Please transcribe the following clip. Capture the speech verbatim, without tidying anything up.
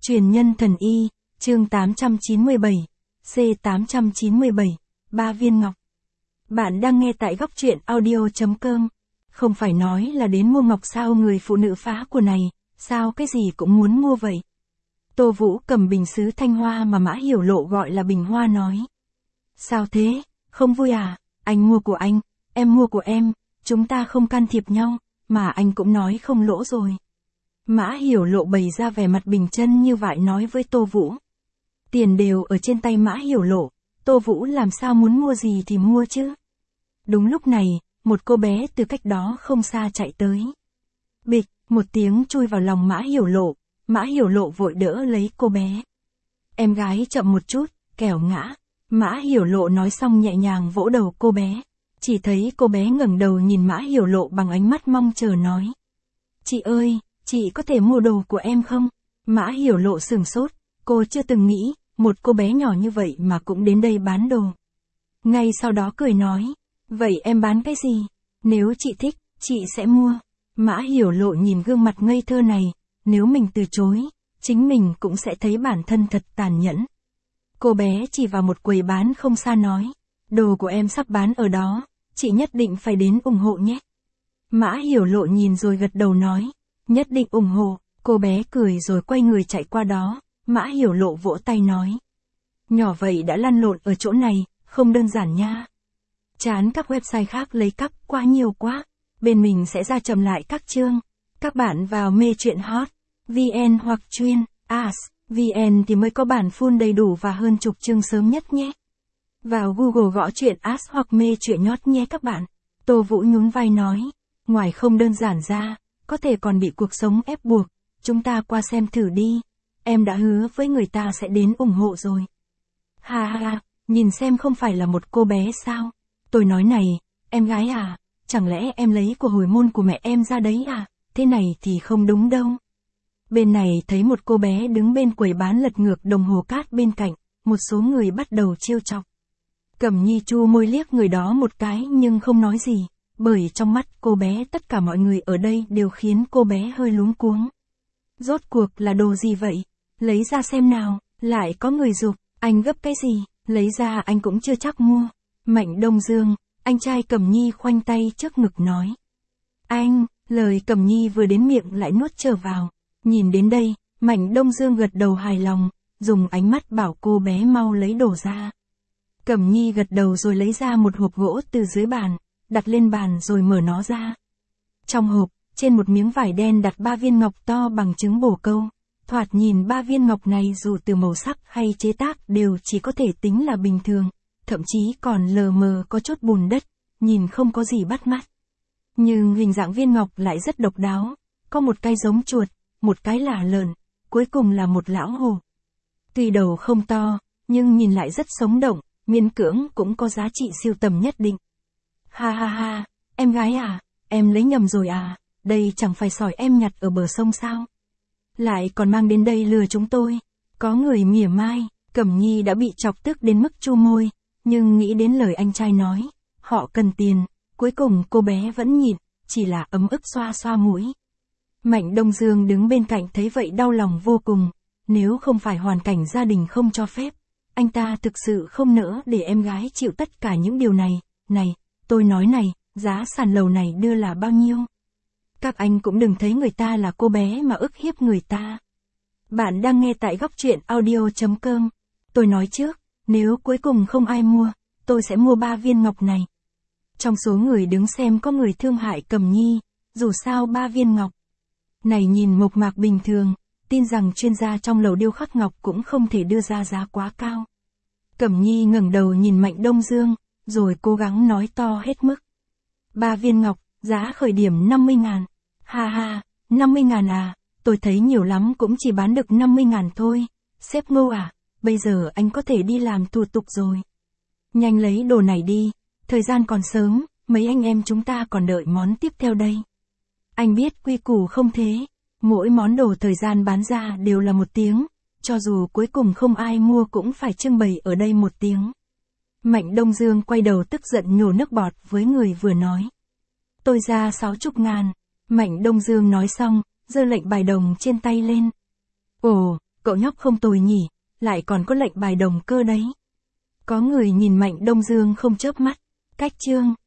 Truyền nhân thần y, chương tám trăm chín mươi bảy, C tám trăm chín mươi bảy, ba viên ngọc. Bạn đang nghe tại góc truyện audio chấm com. Không phải nói là đến mua ngọc sao người phụ nữ phá của này, sao cái gì cũng muốn mua vậy. Tô Vũ cầm bình sứ thanh hoa mà Mã Hiểu Lộ gọi là bình hoa nói. Sao thế, không vui à, anh mua của anh, em mua của em, chúng ta không can thiệp nhau, mà anh cũng nói không lỗ rồi. Mã Hiểu Lộ bày ra vẻ mặt bình chân như vậy nói với Tô Vũ. Tiền đều ở trên tay Mã Hiểu Lộ, Tô Vũ làm sao muốn mua gì thì mua chứ. Đúng lúc này, một cô bé từ cách đó không xa chạy tới. Bịch, một tiếng chui vào lòng Mã Hiểu Lộ, Mã Hiểu Lộ vội đỡ lấy cô bé. Em gái chậm một chút, kẻo ngã. Mã Hiểu Lộ nói xong nhẹ nhàng vỗ đầu cô bé. Chỉ thấy cô bé ngẩng đầu nhìn Mã Hiểu Lộ bằng ánh mắt mong chờ nói. Chị ơi, chị có thể mua đồ của em không? Mã Hiểu Lộ sửng sốt, cô chưa từng nghĩ, một cô bé nhỏ như vậy mà cũng đến đây bán đồ. Ngay sau đó cười nói, vậy em bán cái gì? Nếu chị thích, chị sẽ mua. Mã Hiểu Lộ nhìn gương mặt ngây thơ này, nếu mình từ chối, chính mình cũng sẽ thấy bản thân thật tàn nhẫn. Cô bé chỉ vào một quầy bán không xa nói, đồ của em sắp bán ở đó, chị nhất định phải đến ủng hộ nhé. Mã Hiểu Lộ nhìn rồi gật đầu nói, nhất định ủng hộ. Cô bé cười rồi quay người chạy qua đó, Mã Hiểu Lộ vỗ tay nói. Nhỏ vậy đã lăn lộn ở chỗ này, không đơn giản nha. Chán các website khác lấy cắp quá nhiều quá, bên mình sẽ ra chậm lại các chương. Các bạn vào mê truyện hot, vn hoặc chuyên, as, vn thì mới có bản full đầy đủ và hơn chục chương sớm nhất nhé. Vào Google gõ truyện as hoặc mê truyện nhót nhé các bạn. Tô Vũ nhún vai nói, ngoài không đơn giản ra, có thể còn bị cuộc sống ép buộc, chúng ta qua xem thử đi, em đã hứa với người ta sẽ đến ủng hộ rồi. Ha ha, nhìn xem không phải là một cô bé sao? Tôi nói này, em gái à, chẳng lẽ em lấy của hồi môn của mẹ em ra đấy à? Thế này thì không đúng đâu. Bên này thấy một cô bé đứng bên quầy bán lật ngược đồng hồ cát bên cạnh, một số người bắt đầu trêu chọc. Cẩm Nhi chu môi liếc người đó một cái nhưng không nói gì, bởi trong mắt cô bé tất cả mọi người ở đây đều khiến cô bé hơi luống cuống. Rốt cuộc là đồ gì vậy? Lấy ra xem nào, lại có người giục, anh gấp cái gì, lấy ra anh cũng chưa chắc mua. Mạnh Đông Dương, anh trai Cẩm Nhi khoanh tay trước ngực nói. Anh, lời Cẩm Nhi vừa đến miệng lại nuốt trở vào. Nhìn đến đây, Mạnh Đông Dương gật đầu hài lòng, dùng ánh mắt bảo cô bé mau lấy đồ ra. Cẩm Nhi gật đầu rồi lấy ra một hộp gỗ từ dưới bàn, đặt lên bàn rồi mở nó ra. Trong hộp, trên một miếng vải đen đặt ba viên ngọc to bằng trứng bồ câu. Thoạt nhìn ba viên ngọc này dù từ màu sắc hay chế tác đều chỉ có thể tính là bình thường, thậm chí còn lờ mờ có chút bùn đất, nhìn không có gì bắt mắt. Nhưng hình dạng viên ngọc lại rất độc đáo, có một cái giống chuột, một cái là lợn, cuối cùng là một lão hổ. Tuy đầu không to, nhưng nhìn lại rất sống động, miễn cưỡng cũng có giá trị sưu tầm nhất định. Ha ha ha, em gái à, em lấy nhầm rồi à, đây chẳng phải sỏi em nhặt ở bờ sông sao? Lại còn mang đến đây lừa chúng tôi. Có người mỉa mai, Cẩm Nhi đã bị chọc tức đến mức chu môi, nhưng nghĩ đến lời anh trai nói, họ cần tiền, cuối cùng cô bé vẫn nhịn, chỉ là ấm ức xoa xoa mũi. Mạnh Đông Dương đứng bên cạnh thấy vậy đau lòng vô cùng, nếu không phải hoàn cảnh gia đình không cho phép, anh ta thực sự không nỡ để em gái chịu tất cả những điều này. Này, tôi nói này, giá sàn lầu này đưa là bao nhiêu? Các anh cũng đừng thấy người ta là cô bé mà ức hiếp người ta. Bạn đang nghe tại góc truyện audio chấm com. Tôi nói trước, nếu cuối cùng không ai mua, tôi sẽ mua ba viên ngọc này. Trong số người đứng xem có người thương hại Cẩm Nhi, dù sao ba viên ngọc này nhìn mộc mạc bình thường, tin rằng chuyên gia trong lầu điêu khắc ngọc cũng không thể đưa ra giá quá cao. Cẩm Nhi ngẩng đầu nhìn Mạnh Đông Dương, rồi cố gắng nói to hết mức. Ba viên ngọc, giá khởi điểm năm mươi ngàn. Ha ha, năm mươi ngàn à, tôi thấy nhiều lắm cũng chỉ bán được năm mươi ngàn thôi. Sếp Ngô à, bây giờ anh có thể đi làm thủ tục rồi. Nhanh lấy đồ này đi, thời gian còn sớm, mấy anh em chúng ta còn đợi món tiếp theo đây. Anh biết quy củ không thế, mỗi món đồ thời gian bán ra đều là một tiếng, cho dù cuối cùng không ai mua cũng phải trưng bày ở đây một tiếng. Mạnh Đông Dương quay đầu tức giận nhổ nước bọt với người vừa nói. Tôi ra sáu chục ngàn. Mạnh Đông Dương nói xong, giơ lệnh bài đồng trên tay lên. Ồ, cậu nhóc không tồi nhỉ, lại còn có lệnh bài đồng cơ đấy. Có người nhìn Mạnh Đông Dương không chớp mắt. Cách chương